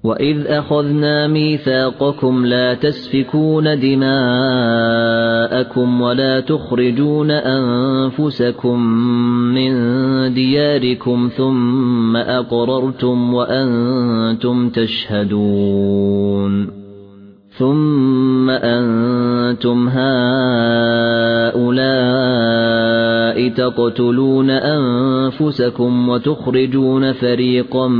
وَإِذْ أَخَذْنَا مِيثَاقَكُمْ لَا تَسْفِكُونَ دِمَاءَكُمْ وَلَا تُخْرِجُونَ أَنفُسَكُم مِّن دِيَارِكُمْ ثُمَّ أَقْرَرْتُمْ وَأَنتُمْ تَشْهَدُونَ ثُمَّ أَنتُمْ هَؤُلَاءِ تَقْتُلُونَ أَنفُسَكُمْ وَتُخْرِجُونَ فَرِيقًا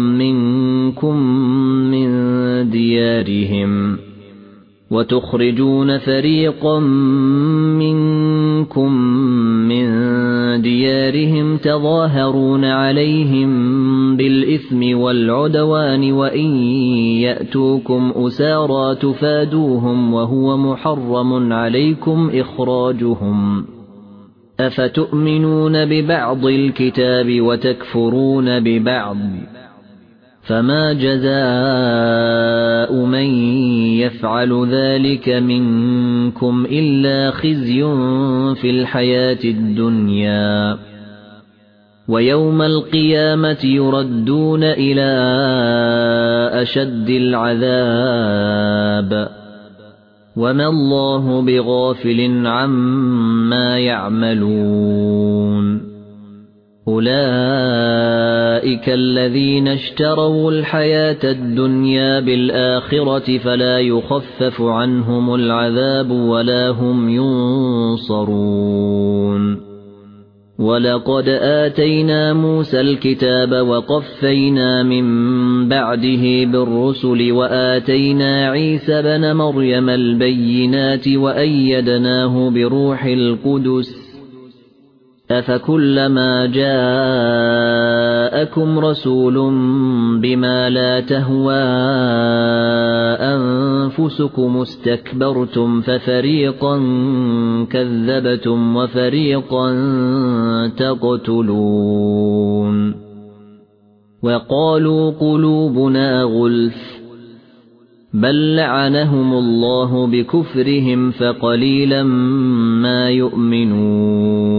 مِنكُم مِّن دِيَارِهِمْ تَظَاهَرُونَ عَلَيْهِم بِالْإِثْمِ وَالْعُدْوَانِ وَإِن يَأْتُوكُمْ أُسَارَىٰ تُفَادُوهُمْ وَهُوَ مُحَرَّمٌ عَلَيْكُمْ إِخْرَاجُهُمْ أَفَتُؤْمِنُونَ بِبَعْضِ الْكِتَابِ وَتَكْفُرُونَ بِبَعْضٍ فَمَا جَزَاءُ مَن يَفْعَلُ ذَلِكَ مِنكُمْ إِلَّا خِزْيٌ فِي الْحَيَاةِ الدُّنْيَا وَيَوْمَ الْقِيَامَةِ يُرَدُّونَ إِلَى أَشَدِّ الْعَذَابِ وَمَا اللَّهُ بِغَافِلٍ عَمَّا يَعْمَلُونَ أُولَئِكَ الَّذِينَ اشْتَرَوُا الْحَيَاةَ الدُّنْيَا بِالْآخِرَةِ فَلَا يُخَفَّفُ عَنْهُمُ الْعَذَابُ وَلَا هُمْ يُنصَرُونَ وَلَقَدْ آتَيْنَا مُوسَى الْكِتَابَ وَقَفَّيْنَا مِن بَعْدِهِ بِالرُّسُلِ وَآتَيْنَا عِيسَى ابْنَ مَرْيَمَ الْبَيِّنَاتِ وَأَيَّدْنَاهُ بِرُوحِ الْقُدُسِ أَفَكُلَّمَا جَاءَكُمْ رَسُولٌ بِمَا لَا تَهْوَىٰ أَنفُسُكُمُ اسْتَكْبَرْتُمْ فَفَرِيقًا كَذَّبْتُمْ وَفَرِيقًا تَقْتُلُونَ وَقَالُوا قُلُوبُنَا غُلْفٌ بَل لَّعَنَهُمُ اللَّهُ بِكُفْرِهِمْ فَقَلِيلًا مَّا يُؤْمِنُونَ